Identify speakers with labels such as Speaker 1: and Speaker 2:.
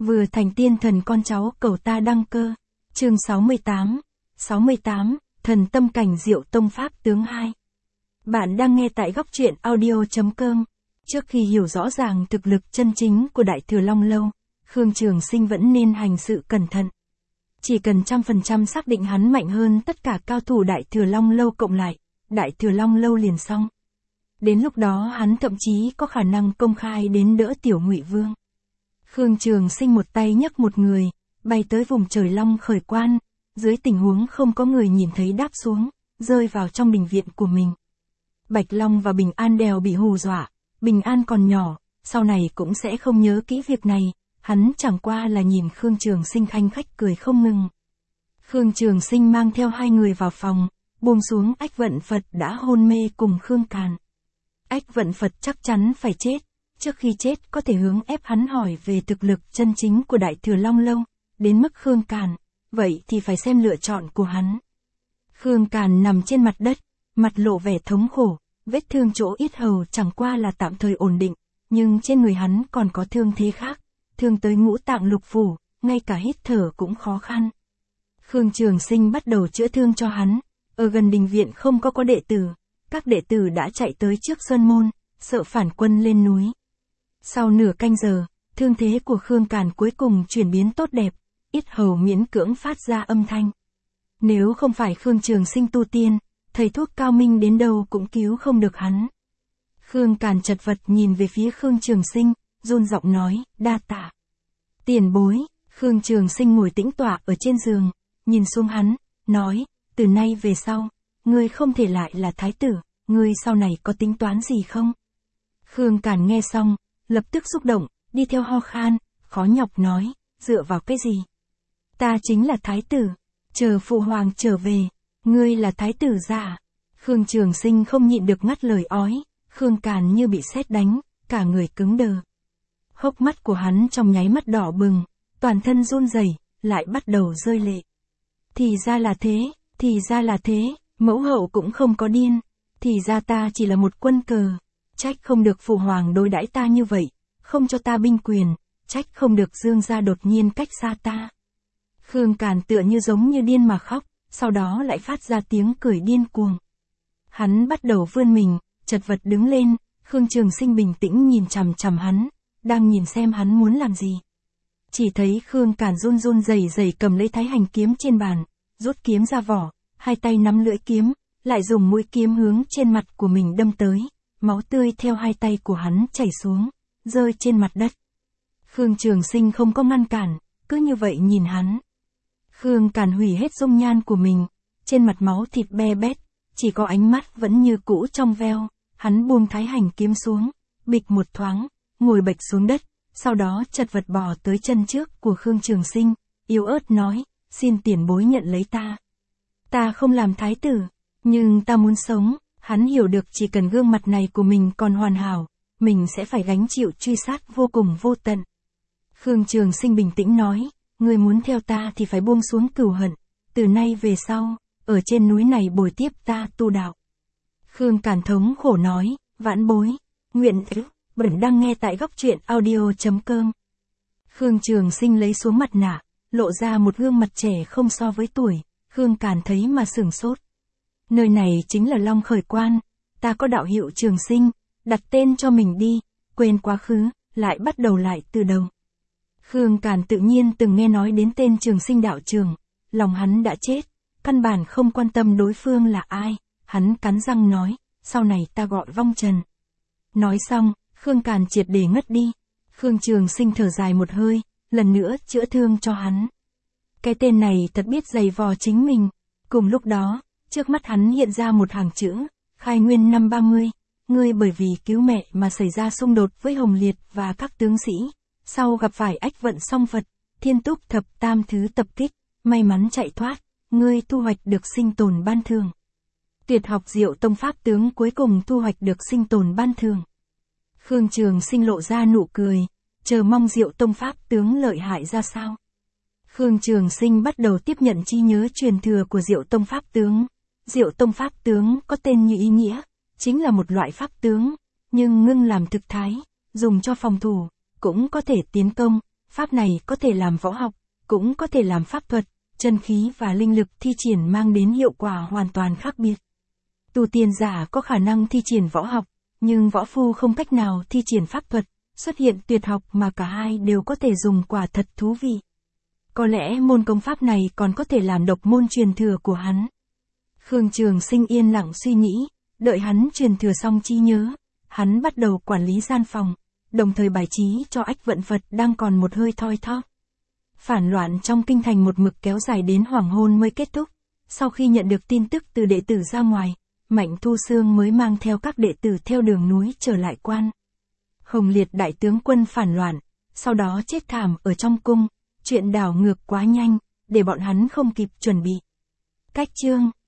Speaker 1: Vừa thành tiên thần con cháu cầu ta đăng cơ. Chương 68, Thần tâm cảnh Diệu Tông Pháp tướng 2. Bạn đang nghe tại góc truyện audio.com. Trước khi hiểu rõ ràng thực lực chân chính của Đại Thừa Long Lâu, Khương Trường Sinh vẫn nên hành sự cẩn thận. Chỉ cần 100% xác định hắn mạnh hơn tất cả cao thủ Đại Thừa Long Lâu cộng lại, Đại Thừa Long Lâu liền xong. Đến lúc đó hắn thậm chí có khả năng công khai đến đỡ Tiểu Ngụy Vương. Khương Trường Sinh một tay nhấc một người, bay tới vùng trời Long Khởi Quan, dưới tình huống không có người nhìn thấy đáp xuống, rơi vào trong đình viện của mình. Bạch Long và Bình An đều bị hù dọa, Bình An còn nhỏ, sau này cũng sẽ không nhớ kỹ việc này, hắn chẳng qua là nhìn Khương Trường Sinh khanh khách cười không ngừng. Khương Trường Sinh mang theo hai người vào phòng, buông xuống Ách Vận Phật đã hôn mê cùng Khương Càn. Ách Vận Phật chắc chắn phải chết, trước khi chết có thể hướng ép hắn hỏi về thực lực chân chính của Đại Thừa Long Lâu, đến mức Khương Càn, vậy thì phải xem lựa chọn của hắn. Khương Càn nằm trên mặt đất, mặt lộ vẻ thống khổ, vết thương chỗ yết hầu chẳng qua là tạm thời ổn định, nhưng trên người hắn còn có thương thế khác, thương tới ngũ tạng lục phủ, ngay cả hít thở cũng khó khăn. Khương Trường Sinh bắt đầu chữa thương cho hắn, ở gần đình viện không có đệ tử, các đệ tử đã chạy tới trước sơn môn, sợ phản quân lên núi. Sau nửa canh giờ, thương thế của Khương Càn cuối cùng chuyển biến tốt đẹp, yết hầu miễn cưỡng phát ra âm thanh. Nếu không phải Khương Trường Sinh tu tiên, thầy thuốc cao minh đến đâu cũng cứu không được hắn. Khương Càn chật vật nhìn về phía Khương Trường Sinh, run giọng nói, đa tạ. Tiền bối. Khương Trường Sinh ngồi tĩnh tọa ở trên giường, nhìn xuống hắn, nói, từ nay về sau, ngươi không thể lại là thái tử, ngươi sau này có tính toán gì không? Khương Càn nghe xong, lập tức xúc động, đi theo ho khan, khó nhọc nói, dựa vào cái gì? Ta chính là thái tử, chờ phụ hoàng trở về, ngươi là thái tử già. Khương Trường Sinh không nhịn được ngắt lời ói, Khương Càn như bị sét đánh, cả người cứng đờ. Hốc mắt của hắn trong nháy mắt đỏ bừng, toàn thân run rẩy, lại bắt đầu rơi lệ. Thì ra là thế, mẫu hậu cũng không có điên, thì ra ta chỉ là một quân cờ, trách không được phụ hoàng đối đãi ta như vậy, không cho ta binh quyền, trách không được Dương gia đột nhiên cách xa ta. Khương Càn tựa như giống như điên mà khóc, sau đó lại phát ra tiếng cười điên cuồng. Hắn bắt đầu vươn mình, chật vật đứng lên, Khương Trường Sinh bình tĩnh nhìn chằm chằm hắn, đang nhìn xem hắn muốn làm gì. Chỉ thấy Khương Càn run run rẩy rẩy cầm lấy Thái Hành kiếm trên bàn, rút kiếm ra vỏ, hai tay nắm lưỡi kiếm, lại dùng mũi kiếm hướng trên mặt của mình đâm tới, máu tươi theo hai tay của hắn chảy xuống, rơi trên mặt đất. Khương Trường Sinh không có ngăn cản, cứ như vậy nhìn hắn. Khương Càn hủy hết dung nhan của mình, trên mặt máu thịt be bét, chỉ có ánh mắt vẫn như cũ trong veo, hắn buông Thái Hành kiếm xuống, bịch một thoáng, ngồi bệt xuống đất, sau đó chật vật bò tới chân trước của Khương Trường Sinh, yếu ớt nói, xin tiền bối nhận lấy ta. Ta không làm thái tử, nhưng ta muốn sống. Hắn hiểu được chỉ cần gương mặt này của mình còn hoàn hảo, mình sẽ phải gánh chịu truy sát vô cùng vô tận. Khương Trường Sinh bình tĩnh nói, ngươi muốn theo ta thì phải buông xuống cừu hận, từ nay về sau, ở trên núi này bồi tiếp ta tu đạo. Khương Càn thống khổ nói, vãn bối, nguyện bẩn đang nghe tại góc truyện audio.com. Khương Trường Sinh lấy xuống mặt nạ, lộ ra một gương mặt trẻ không so với tuổi, Khương Càn thấy mà sửng sốt. Nơi này chính là Long Khởi Quan, ta có đạo hiệu Trường Sinh, đặt tên cho mình đi, quên quá khứ, lại bắt đầu lại từ đầu. Khương Càn tự nhiên từng nghe nói đến tên Trường Sinh đạo trường, lòng hắn đã chết, căn bản không quan tâm đối phương là ai, hắn cắn răng nói, sau này ta gọi Vong Trần. Nói xong, Khương Càn triệt để ngất đi, Khương Trường Sinh thở dài một hơi, lần nữa chữa thương cho hắn. Cái tên này thật biết giày vò chính mình, cùng lúc đó, trước mắt hắn hiện ra một hàng chữ, khai nguyên năm 30, ngươi bởi vì cứu mẹ mà xảy ra xung đột với Hồng Liệt và các tướng sĩ, sau gặp phải Ách Vận Song Phật, Thiên Túc Thập Tam Thứ tập kích, may mắn chạy thoát, ngươi thu hoạch được sinh tồn ban thường. Tuyệt học Diệu Tông Pháp tướng cuối cùng thu hoạch được sinh tồn ban thường. Khương Trường Sinh lộ ra nụ cười, chờ mong Diệu Tông Pháp tướng lợi hại ra sao. Khương Trường Sinh bắt đầu tiếp nhận chi nhớ truyền thừa của Diệu Tông Pháp tướng. Diệu Tông Pháp tướng có tên như ý nghĩa, chính là một loại pháp tướng, nhưng ngưng làm thực thái, dùng cho phòng thủ, cũng có thể tiến công, Pháp này có thể làm võ học, cũng có thể làm pháp thuật, chân khí và linh lực thi triển mang đến hiệu quả hoàn toàn khác biệt. Tu tiên giả có khả năng thi triển võ học, nhưng võ phu không cách nào thi triển pháp thuật, xuất hiện tuyệt học mà cả hai đều có thể dùng quả thật thú vị. Có lẽ môn công pháp này còn có thể làm độc môn truyền thừa của hắn. Khương Trường Sinh yên lặng suy nghĩ, đợi hắn truyền thừa xong trí nhớ, hắn bắt đầu quản lý gian phòng, đồng thời bài trí cho Ách Vận Phật đang còn một hơi thoi thóp. Phản loạn trong kinh thành một mực kéo dài đến hoàng hôn mới kết thúc. Sau khi nhận được tin tức từ đệ tử ra ngoài, Mạnh Thu Xương mới mang theo các đệ tử theo đường núi trở lại quan. Hồng Liệt đại tướng quân phản loạn, sau đó chết thảm ở trong cung, chuyện đảo ngược quá nhanh, để bọn hắn không kịp chuẩn bị. Cách chương